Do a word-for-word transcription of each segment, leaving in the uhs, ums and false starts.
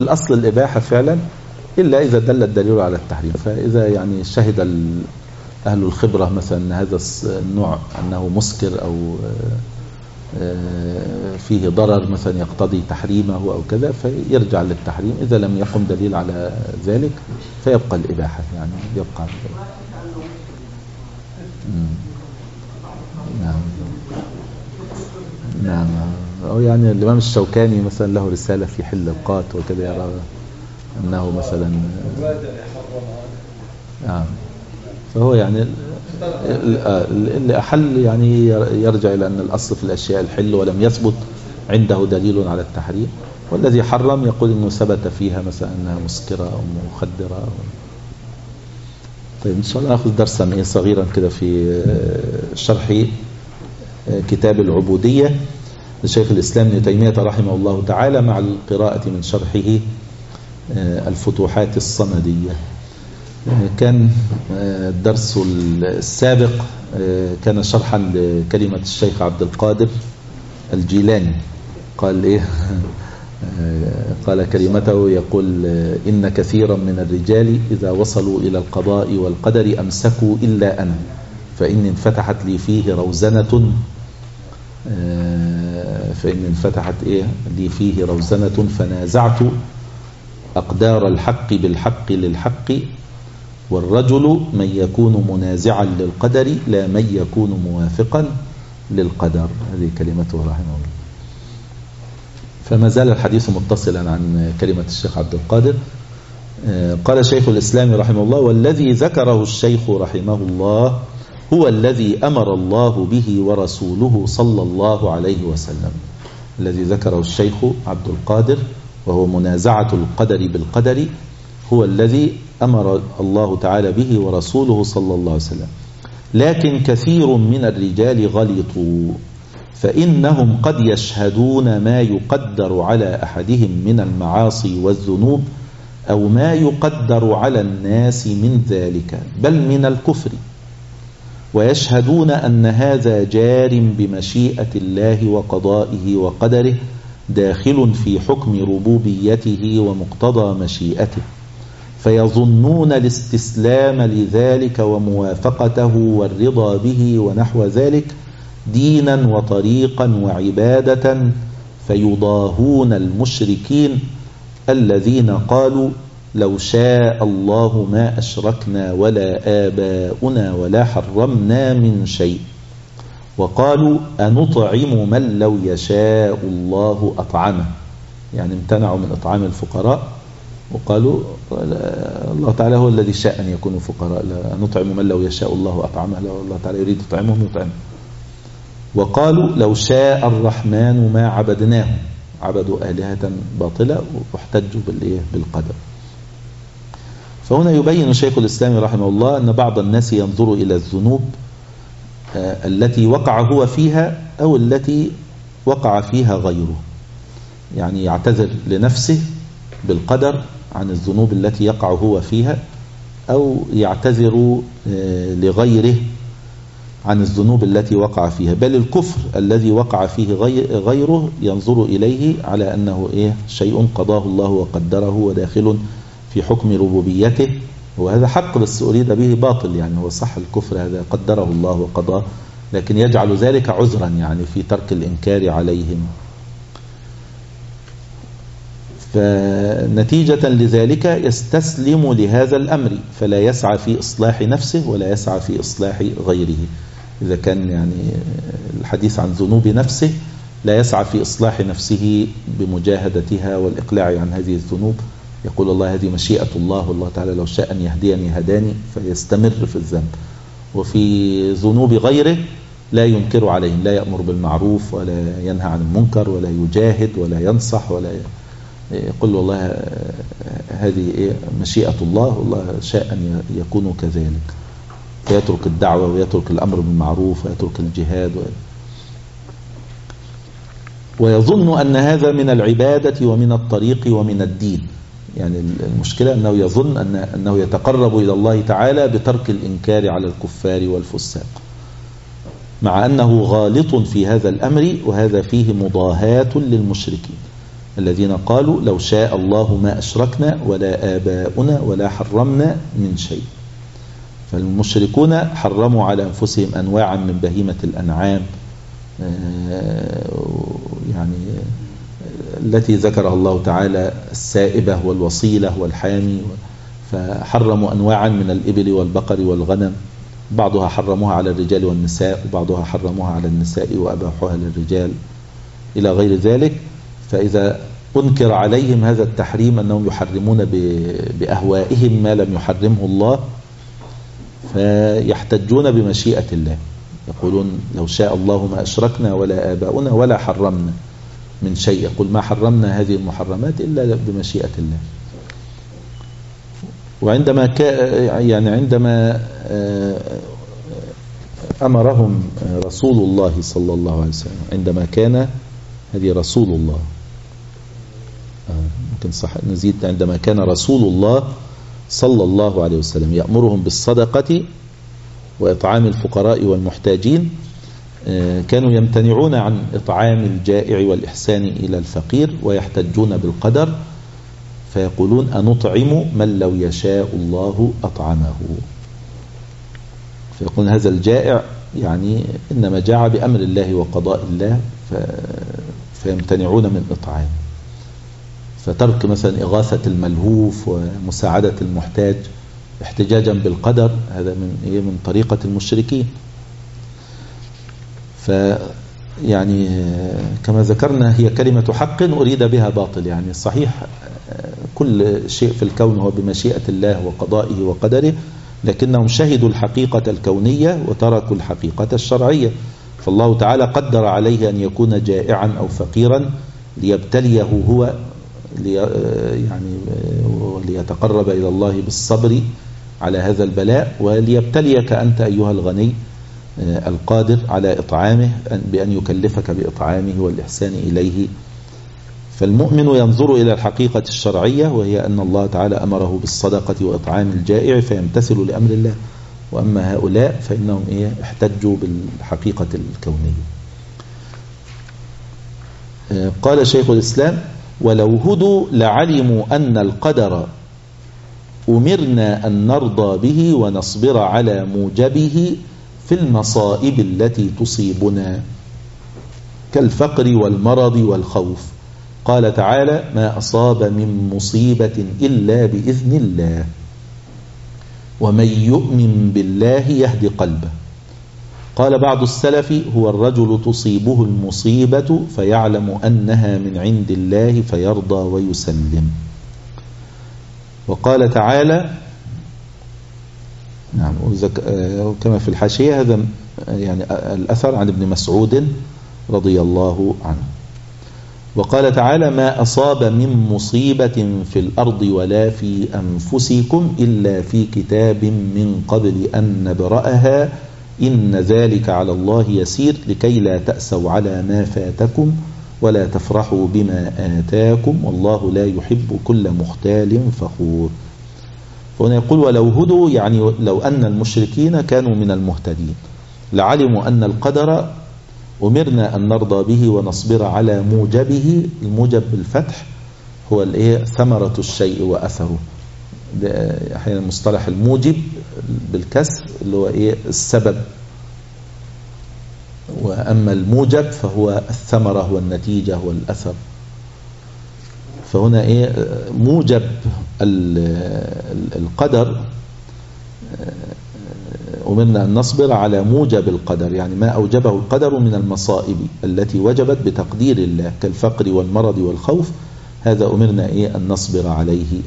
الأصل الإباحة فعلا، إلا إذا دل الدليل على التحريم. فإذا يعني شهد أهل الخبرة مثلا أن هذا النوع أنه مسكر أو فيه ضرر مثلا يقتضي تحريمه أو كذا، فيرجع للتحريم. إذا لم يقم دليل على ذلك فيبقى الإباحة، يعني يبقى الإباحة. نعم نعم. أو يعني الإمام الشوكاني مثلا له رسالة في حل القات وكذا، يرى أنه مثلا نعم. فهو يعني اللي أحل يعني يرجع إلى أن الأصل في الأشياء الحل ولم يثبت عنده دليل على التحريم، والذي حرم يقول أنه ثبت فيها مثلا أنها مسكرة أو مخدرة. طيب إن شاء الله نأخذ درسا صغيرا كده في شرح كتاب العبودية لشيخ الإسلام ابن تيمية رحمه الله تعالى، مع القراءة من شرحه الفتوحات الصمدية. كان الدرس السابق كان شرحا لكلمة الشيخ عبد القادر الجيلاني. قال إيه؟ قال كلمته، يقول: إن كثيرا من الرجال إذا وصلوا إلى القضاء والقدر أمسكوا إلا أنا، فإن انفتحت لي فيه روزنة فإن انفتحت إيه لي فيه روزنة فنازعت أقدار الحق بالحق للحق، والرجل من يكون منازعا للقدر لا من يكون موافقا للقدر. هذه كلمته رحمه الله. فما زال الحديث متصلا عن كلمة الشيخ عبد القادر. قال شيخ الإسلام رحمه الله: والذي ذكره الشيخ رحمه الله هو الذي أمر الله به ورسوله صلى الله عليه وسلم. الذي ذكره الشيخ عبد القادر وهو منازعة القدر بالقدر هو الذي أمر الله تعالى به ورسوله صلى الله عليه وسلم. لكن كثير من الرجال غلطوا، فإنهم قد يشهدون ما يقدر على أحدهم من المعاصي والذنوب أو ما يقدر على الناس من ذلك بل من الكفر، ويشهدون أن هذا جار بمشيئة الله وقضائه وقدره، داخل في حكم ربوبيته ومقتضى مشيئته، فيظنون الاستسلام لذلك وموافقته والرضا به ونحو ذلك دينا وطريقا وعبادة، فيضاهون المشركين الذين قالوا: لو شاء الله ما أشركنا ولا آباؤنا ولا حرمنا من شيء. وقالوا: أنطعم من لو يشاء الله أطعمه، يعني امتنعوا من إطعام الفقراء وقالوا الله تعالى هو الذي شاء أن يكونوا فقراء، نطعم من لو يشاء الله أطعمه، لو الله تعالى يريد يطعمهم يطعمهم. وقالوا: لو شاء الرحمن ما عبدناهم، عبدوا آلهة باطلة واحتجوا بالقدر. فهنا يبين شيخ الإسلام رحمه الله أن بعض الناس ينظر إلى الذنوب التي وقع هو فيها أو التي وقع فيها غيره، يعني يعتذر لنفسه بالقدر عن الذنوب التي يقع هو فيها، أو يعتذر لغيره عن الذنوب التي وقع فيها. بل الكفر الذي وقع فيه غيره ينظر إليه على أنه إيه شيء قضاه الله وقدره وداخل في حكم ربوبيته، وهذا حق بس أريد به باطل، يعني هو صح الكفر هذا قدره الله وقضاه، لكن يجعل ذلك عذرا يعني في ترك الإنكار عليهم. فنتيجة لذلك يستسلم لهذا الأمر، فلا يسعى في إصلاح نفسه ولا يسعى في إصلاح غيره. إذا كان يعني الحديث عن ذنوب نفسه لا يسعى في إصلاح نفسه بمجاهدتها والإقلاع عن هذه الذنوب، يقول الله هذه مشيئة الله، والله تعالى لو شاء أن يهديني هداني، فيستمر في الذنب. وفي ذنوب غيره لا ينكر عليهم، لا يأمر بالمعروف ولا ينهى عن المنكر ولا يجاهد ولا ينصح ولا يقول والله هذه مشيئة الله والله شاء أن يكونوا كذلك، فيترك الدعوة ويترك الأمر بالمعروف ويترك الجهاد و... ويظن أن هذا من العبادة ومن الطريق ومن الدين. يعني المشكلة أنه يظن أن أنه يتقرب إلى الله تعالى بترك الإنكار على الكفار والفساق، مع أنه غالط في هذا الأمر، وهذا فيه مضاهاة للمشركين. الذين قالوا لو شاء الله ما أشركنا ولا آباؤنا ولا حرمنا من شيء. فالمشركون حرموا على أنفسهم أنواعا من بهيمة الأنعام يعني التي ذكرها الله تعالى، السائبة والوصيلة والحامي، فحرموا أنواعا من الإبل والبقر والغنم، بعضها حرموها على الرجال والنساء، وبعضها حرموها على النساء وأباحوها للرجال إلى غير ذلك. فإذا أنكر عليهم هذا التحريم أنهم يحرمون بأهوائهم ما لم يحرمه الله، فيحتجون بمشيئة الله، يقولون لو شاء الله ما أشركنا ولا آباؤنا ولا حرمنا من شيء. يقول ما حرمنا هذه المحرمات إلا بمشيئة الله. وعندما يعني عندما أمرهم رسول الله صلى الله عليه وسلم، عندما كان هذه رسول الله ممكن صح نزيد، عندما كان رسول الله صلى الله عليه وسلم يأمرهم بالصدقة وإطعام الفقراء والمحتاجين، كانوا يمتنعون عن إطعام الجائع والإحسان إلى الفقير، ويحتجون بالقدر فيقولون أنطعم من لو يشاء الله أطعمه. فيقول هذا الجائع يعني إنما جاع بأمر الله وقضاء الله، فيمتنعون من إطعام. فترك مثلا إغاثة الملهوف ومساعدة المحتاج احتجاجا بالقدر، هذا من إيه من طريقة المشركين. فيعني كما ذكرنا هي كلمة حق أريد بها باطل، يعني صحيح كل شيء في الكون هو بمشيئة الله وقضائه وقدره، لكنهم شهدوا الحقيقة الكونية وتركوا الحقيقة الشرعية. فالله تعالى قدر عليه أن يكون جائعا أو فقيرا ليبتليه هو، يعني وليتقرب إلى الله بالصبر على هذا البلاء، وليبتليك أنت أيها الغني القادر على إطعامه بأن يكلفك بإطعامه والإحسان إليه. فالمؤمن ينظر إلى الحقيقة الشرعية، وهي أن الله تعالى أمره بالصدقة وإطعام الجائع فيمتثل لأمر الله. وأما هؤلاء فإنهم إيه احتجوا بالحقيقة الكونية. قال شيخ الإسلام ولو هدوا لعلموا أن القدر أمرنا أن نرضى به ونصبر على موجبه في المصائب التي تصيبنا كالفقر والمرض والخوف. قال تعالى ما أصاب من مصيبة إلا بإذن الله ومن يؤمن بالله يهد قلبه. قال بعض السلف هو الرجل تصيبه المصيبة فيعلم أنها من عند الله فيرضى ويسلم. وقال تعالى نعم كما في الحاشية هذا يعني الأثر عن ابن مسعود رضي الله عنه. وقال تعالى ما أصاب من مصيبة في الأرض ولا في أنفسكم إلا في كتاب من قبل أن نبرأها إن ذلك على الله يسير لكي لا تأسوا على ما فاتكم ولا تفرحوا بما آتاكم والله لا يحب كل مختال فخور. فهنا يقول ولو هدوا يعني لو أن المشركين كانوا من المهتدين لعلموا أن القدر أمرنا أن نرضى به ونصبر على موجبه. الموجب بالفتح هو الايه ثمرة الشيء وأثره، أحيانا مصطلح الموجب بالكسر اللي هو ايه السبب، وأما الموجب فهو الثمرة والنتيجة والأثر. فهنا ايه موجب القدر أمرنا أن نصبر على موجب القدر، يعني ما أوجبه القدر من المصائب التي وجبت بتقدير الله كالفقر والمرض والخوف، هذا أمرنا إيه أن نصبر عليه.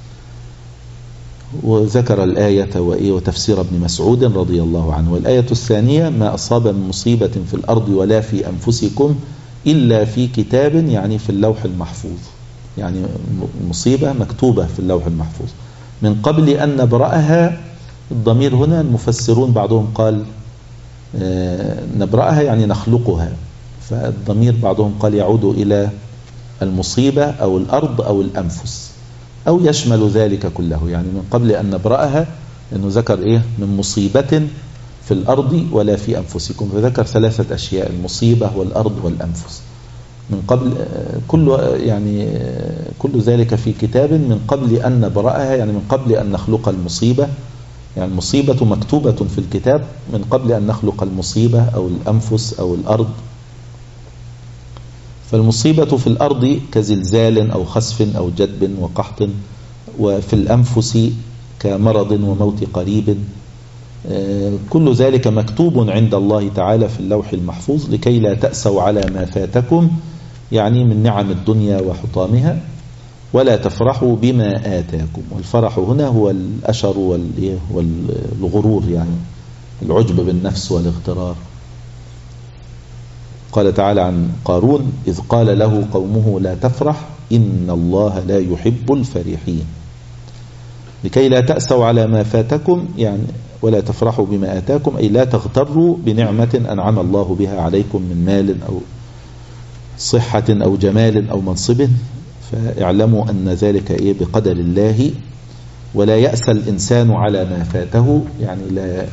وذكر الآية وإيه وتفسير ابن مسعود رضي الله عنه. والآية الثانية ما أصاب من مصيبة في الأرض ولا في أنفسكم إلا في كتاب، يعني في اللوح المحفوظ، يعني مصيبة مكتوبة في اللوح المحفوظ من قبل أن نبرأها. الضمير هنا المفسرون بعضهم قال نبرأها يعني نخلقها، فالضمير بعضهم قال يعود إلى المصيبة أو الأرض أو الأنفس أو يشمل ذلك كله، يعني من قبل أن نبرأها لأنه ذكر إيه من مصيبة في الأرض ولا في أنفسكم، فذكر ثلاثة أشياء المصيبة والأرض والأنفس. من قبل كل يعني كل ذلك في كتاب من قبل أن نبرأها، يعني من قبل أن نخلق المصيبة. يعني المصيبة مكتوبة في الكتاب من قبل أن نخلق المصيبة أو الأنفس أو الأرض. فالمصيبة في الأرض كزلزال أو خسف أو جدب وقحط، وفي الأنفس كمرض وموت قريب. كل ذلك مكتوب عند الله تعالى في اللوح المحفوظ لكي لا تأسوا على ما فاتكم، يعني من نعم الدنيا وحطامها، ولا تفرحوا بما آتاكم. والفرح هنا هو الأشر والغرور، يعني العجب بالنفس والاغترار. قال تعالى عن قارون: إذ قال له قومه لا تفرح إن الله لا يحب الفرحين. لكي لا تأسوا على ما فاتكم، يعني ولا تفرحوا بما آتاكم، أي لا تغتروا بنعمة أنعم الله بها عليكم من مال أو صحة أو جمال أو منصب، فاعلموا أن ذلك إيه بقدر الله. ولا يأسى الإنسان على ما فاته، يعني لا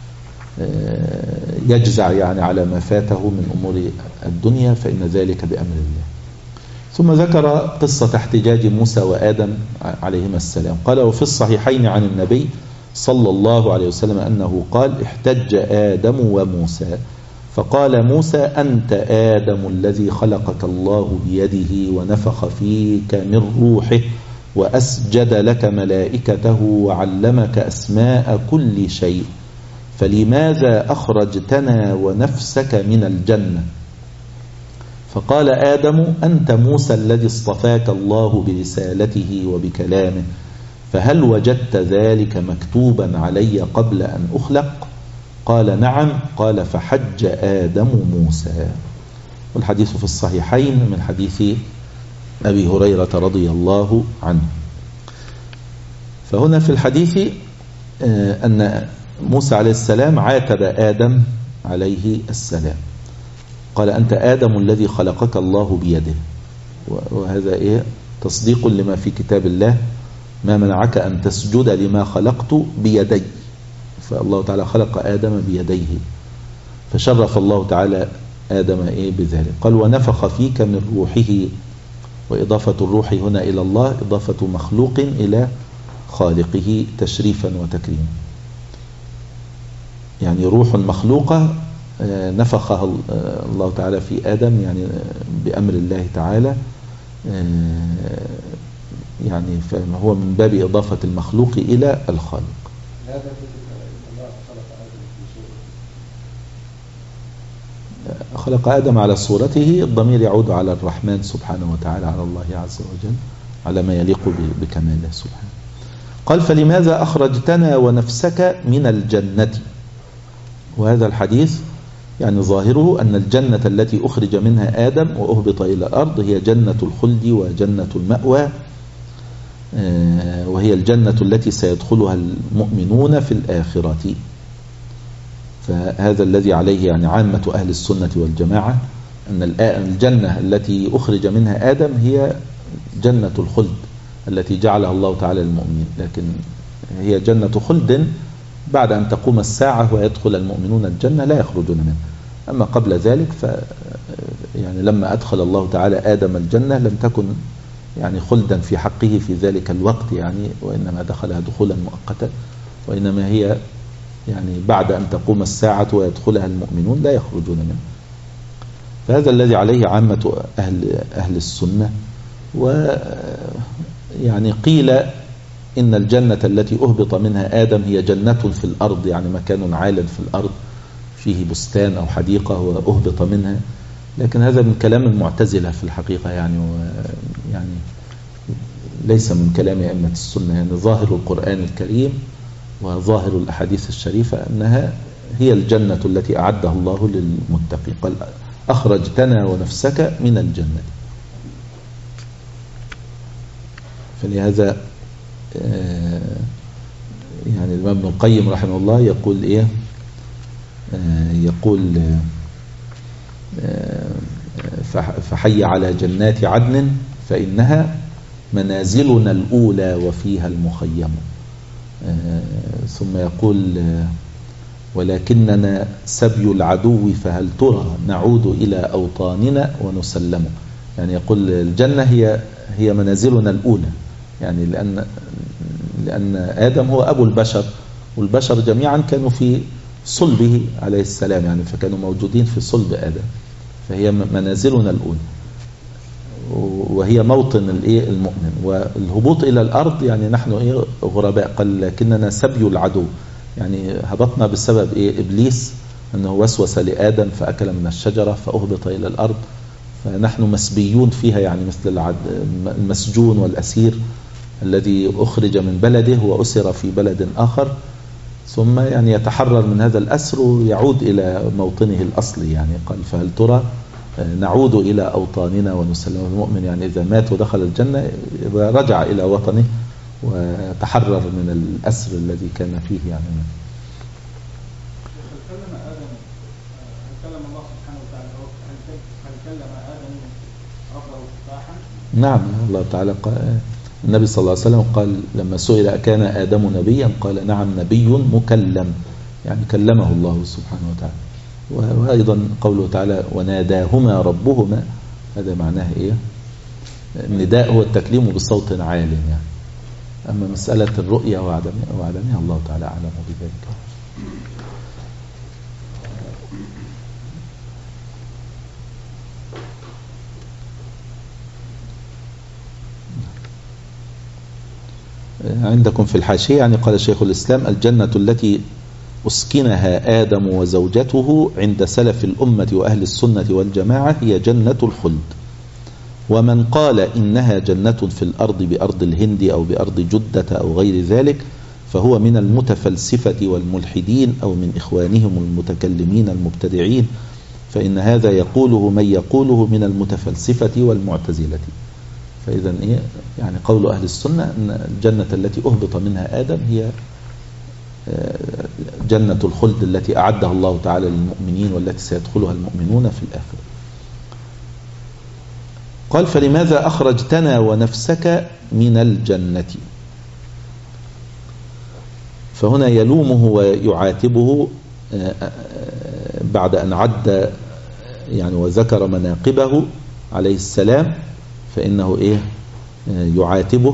يجزع يعني على ما فاته من أمور الدنيا، فإن ذلك بأمر الله. ثم ذكر قصة احتجاج موسى وآدم عليهما السلام. قال: وفي الصحيحين عن النبي صلى الله عليه وسلم أنه قال: احتج آدم وموسى فقال موسى: أنت آدم الذي خلقك الله بيده ونفخ فيك من روحه وأسجد لك ملائكته وعلمك أسماء كل شيء، فلماذا أخرجتنا ونفسك من الجنة؟ فقال آدم: أنت موسى الذي اصطفاك الله برسالته وبكلامه، فهل وجدت ذلك مكتوبا علي قبل أن أخلق؟ قال: نعم. قال: فحج آدم موسى. والحديث في الصحيحين من حديث أبي هريرة رضي الله عنه. فهنا في الحديث أن موسى عليه السلام عاتب آدم عليه السلام، قال: أنت آدم الذي خلقك الله بيده. وهذا إيه تصديق لما في كتاب الله: ما منعك أن تسجد لما خلقت بيدي. فالله تعالى خلق آدم بيديه، فشرف الله تعالى آدم إيه بذلك. قال: ونفخ فيك من روحه. وإضافة الروح هنا إلى الله إضافة مخلوق إلى خالقه تشريفا وتكريما، يعني روح مخلوقة نفخها الله تعالى في آدم، يعني بأمر الله تعالى، يعني فهو من باب إضافة المخلوق إلى الخالق. خلق آدم على صورته، الضمير يعود على الرحمن سبحانه وتعالى، على الله عز وجل، على ما يليق بكماله سبحانه. قال: فلماذا أخرجتنا ونفسك من الجنة؟ وهذا الحديث يعني ظاهره أن الجنة التي أخرج منها آدم وأهبط إلى الأرض هي جنة الخلد وجنة المأوى، وهي الجنة التي سيدخلها المؤمنون في الآخرة. فهذا الذي عليه يعني عامة أهل السنة والجماعة، أن الجنة التي أخرج منها آدم هي جنة الخلد التي جعلها الله تعالى للمؤمنين، لكن هي جنة خلد بعد أن تقوم الساعة ويدخل المؤمنون الجنة لا يخرجون منها. أما قبل ذلك ف يعني لما أدخل الله تعالى آدم الجنة لم تكن يعني خلدا في حقه في ذلك الوقت، يعني وإنما دخلها دخولا مؤقتا، وإنما هي يعني بعد أن تقوم الساعة ويدخلها المؤمنون لا يخرجون منها. فهذا الذي عليه عامة أهل, أهل السنة. ويعني قيل إن الجنة التي أهبط منها آدم هي جنة في الأرض، يعني مكان عال في الأرض فيه بستان أو حديقة وأهبط منها، لكن هذا من كلام المعتزلة في الحقيقة، يعني يعني ليس من كلام أئمة السنة. يعني ظاهر القرآن الكريم وظاهر الأحاديث الشريفة أنها هي الجنة التي أعدها الله للمتقين. قال: أخرجتنا ونفسك من الجنة. فلهذا يعني الإمام ابن القيم رحمه الله يقول إيه يقول فحي على جنات عدن فإنها منازلنا الأولى وفيها المخيم. ثم يقول: ولكننا سبي العدو فهل ترى نعود إلى أوطاننا ونسلم. يعني يقول الجنة هي هي منازلنا الأولى، يعني لأن لأن آدم هو أبو البشر، والبشر جميعا كانوا في صلبه عليه السلام، يعني فكانوا موجودين في صلب آدم، فهي منازلنا الأولى، وهي موطن الايه المؤمن. والهبوط إلى الأرض يعني نحن ايه غرباء، قال لكننا سبي العدو، يعني هبطنا بسبب ايه إبليس، أنه وسوس لآدم فأكل من الشجرة فأهبط إلى الأرض، فنحن مسبيون فيها، يعني مثل المسجون والأسير الذي أخرج من بلده وأسر في بلد آخر، ثم يعني يتحرر من هذا الأسر ويعود إلى موطنه الأصلي. يعني قال فهل ترى نعود إلى أوطاننا ونسلم. المؤمن يعني إذا مات ودخل الجنة رجع إلى وطنه وتحرر من الأسر الذي كان فيه. يعني نعم، الله تعالى قال، النبي صلى الله عليه وسلم قال لما سئل أكان آدم نبيا قال نعم نبي مكلم، يعني كلمه الله سبحانه وتعالى. وأيضا قوله تعالى وناداهما ربهما، هذا معناه إيه؟ النداء هو التكليم بصوت عال يعني. أما مسألة الرؤية وعدمها الله تعالى أعلم بذلك. عندكم في الحاشية يعني قال شيخ الإسلام الجنة التي أسكنها آدم وزوجته عند سلف الأمة وأهل السنة والجماعة هي جنة الخلد. ومن قال إنها جنة في الأرض بأرض الهند أو بأرض جدة أو غير ذلك فهو من المتفلسفة والملحدين أو من إخوانهم المتكلمين المبتدعين، فإن هذا يقوله من يقوله من المتفلسفة والمعتزلة. فإذا إيه يعني قول أهل السنة أن الجنة التي أهبط منها آدم هي جنة الخلد التي أعدها الله تعالى للمؤمنين والتي سيدخلها المؤمنون في الآخرة. قال فلماذا أخرجتنا ونفسك من الجنة؟ فهنا يلومه ويعاتبه بعد أن عد يعني وذكر مناقبه عليه السلام، فإنه إيه يعاتبه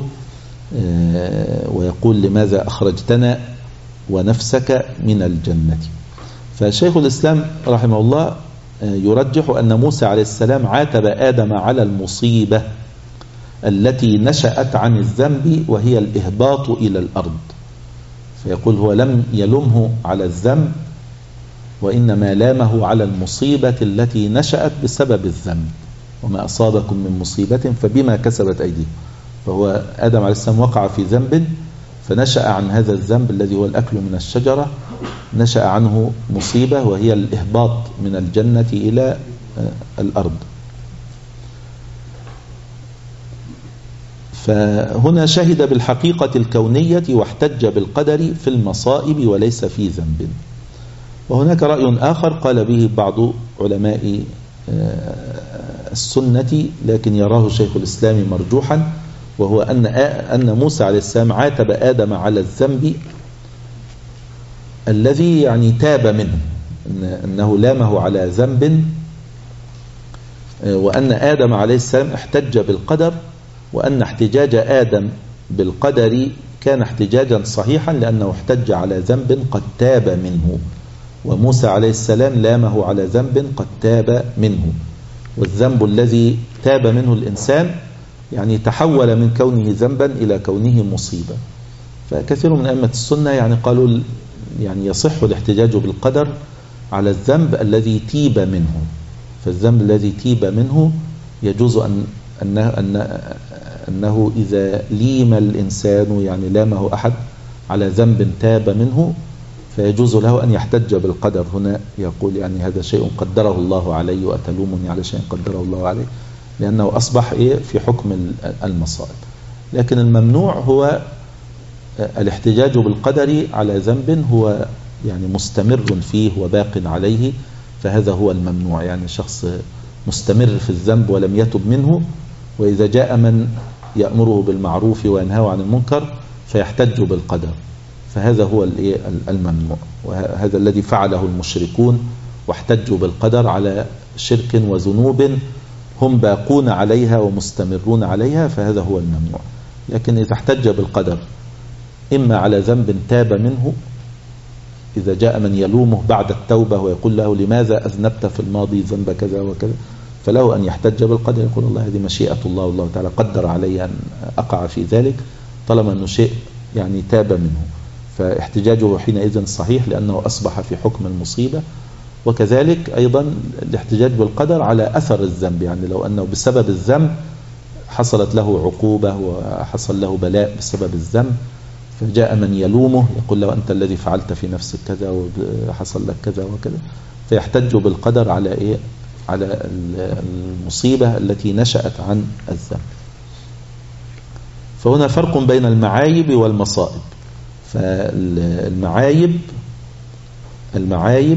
ويقول لماذا أخرجتنا ونفسك من الجنة. فشيخ الإسلام رحمه الله يرجح أن موسى عليه السلام عاتب آدم على المصيبة التي نشأت عن الذنب وهي الإهباط إلى الأرض، فيقول هو لم يلمه على الذنب وإنما لامه على المصيبة التي نشأت بسبب الذنب، وما أصابكم من مصيبة فبما كسبت أيديكم. فهو آدم عليه السلام وقع في ذنب فنشأ عن هذا الذنب الذي هو الأكل من الشجرة، نشأ عنه مصيبة وهي الإهباط من الجنة إلى الأرض. فهنا شهد بالحقيقة الكونية واحتج بالقدر في المصائب وليس في ذنب. وهناك رأي آخر قال به بعض علماء السنة لكن يراه شيخ الإسلام مرجوحا، وهو أن أن موسى عليه السلام عاتب آدم على الذنب الذي يعني تاب منه، أنه لامه على ذنب، وأن آدم عليه السلام احتج بالقدر، وأن احتجاج آدم بالقدر كان احتجاجا صحيحا لأنه احتج على ذنب قد تاب منه، وموسى عليه السلام لامه على ذنب قد تاب منه. والذنب الذي تاب منه الإنسان يعني تحول من كونه ذنبا إلى كونه مصيبة. فكثير من أئمة السنة يعني قالوا يعني يصح الاحتجاج بالقدر على الذنب الذي تيب منه، فالذنب الذي تيب منه يجوز أن أنه, أن أنه إذا ليم الإنسان يعني لامه أحد على ذنب تاب منه فيجوز له أن يحتج بالقدر. هنا يقول يعني هذا شيء قدره الله علي وأتلومني على شيء قدره الله عليه، لأنه أصبح إيه في حكم المصائب. لكن الممنوع هو الاحتجاج بالقدر على ذنب هو يعني مستمر فيه وباق عليه، فهذا هو الممنوع. يعني شخص مستمر في الذنب ولم يتب منه، وإذا جاء من يأمره بالمعروف وينهاه عن المنكر فيحتج بالقدر، فهذا هو الممنوع. وهذا الذي فعله المشركون واحتجوا بالقدر على شرك وذنوب هم باقون عليها ومستمرون عليها فهذا هو الممنوع. لكن إذا احتج بالقدر إما على ذنب تاب منه، إذا جاء من يلومه بعد التوبة ويقول له لماذا أذنبت في الماضي ذنب كذا وكذا، فله أن يحتج بالقدر، يقول الله هذه مشيئة الله، والله تعالى قدر علي أن أقع في ذلك، طالما أنه شيء يعني تاب منه، فاحتجاجه حينئذ صحيح لأنه أصبح في حكم المصيبة. وكذلك أيضا الاحتجاج بالقدر على أثر الذنب، يعني لو أنه بسبب الذنب حصلت له عقوبة وحصل له بلاء بسبب الذنب، فجاء من يلومه يقول له أنت الذي فعلت في نفسك كذا وحصل لك كذا وكذا، فيحتج بالقدر على إيه؟ على المصيبة التي نشأت عن الذنب. فهنا فرق بين المعايب والمصائب. فالمعايب المعايب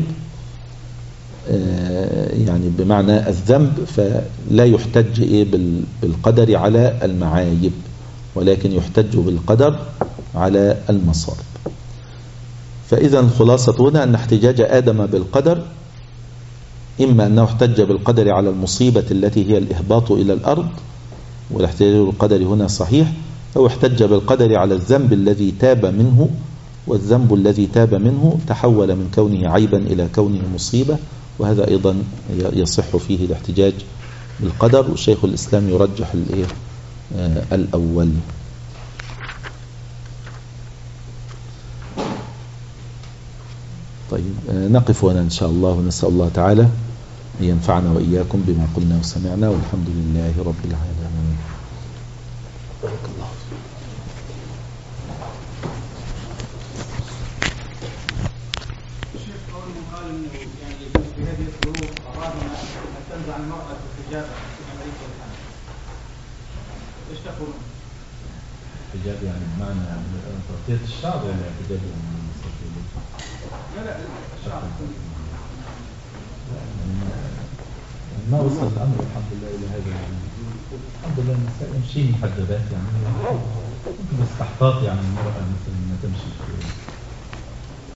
يعني بمعنى الذنب، فلا يحتج إيه بالقدر على المعايب، ولكن يحتج بالقدر على المصائب. فإذا الخلاصة هنا أن احتجاج آدم بالقدر إما أنه احتج بالقدر على المصيبة التي هي الإهباط إلى الأرض، والاحتجاج بالقدر هنا صحيح، أو احتج بالقدر على الذنب الذي تاب منه، والذنب الذي تاب منه تحول من كونه عيبا إلى كونه مصيبة، وهذا أيضا يصح فيه الاحتجاج بالقدر. والشيخ الإسلام يرجح الإيه؟ آه الأول. طيب آه نقف هنا إن شاء الله، ونسأل الله تعالى أن ينفعنا وإياكم بما قلنا وسمعنا، والحمد لله رب العالمين. بارك الله فيك. عن المرأة الحجاب في أمريكا والحمد. إيش تقولون؟ حجاب يعني بمعنى تغطية الشعب ولا حجاب يعني لا لا الشعب ما وصل الأمر الحمد لله إلى هذا الحمد لله. النساء يمشين محجبات يعني ممكن استحقاق يعني المرأة مثل ما تمشي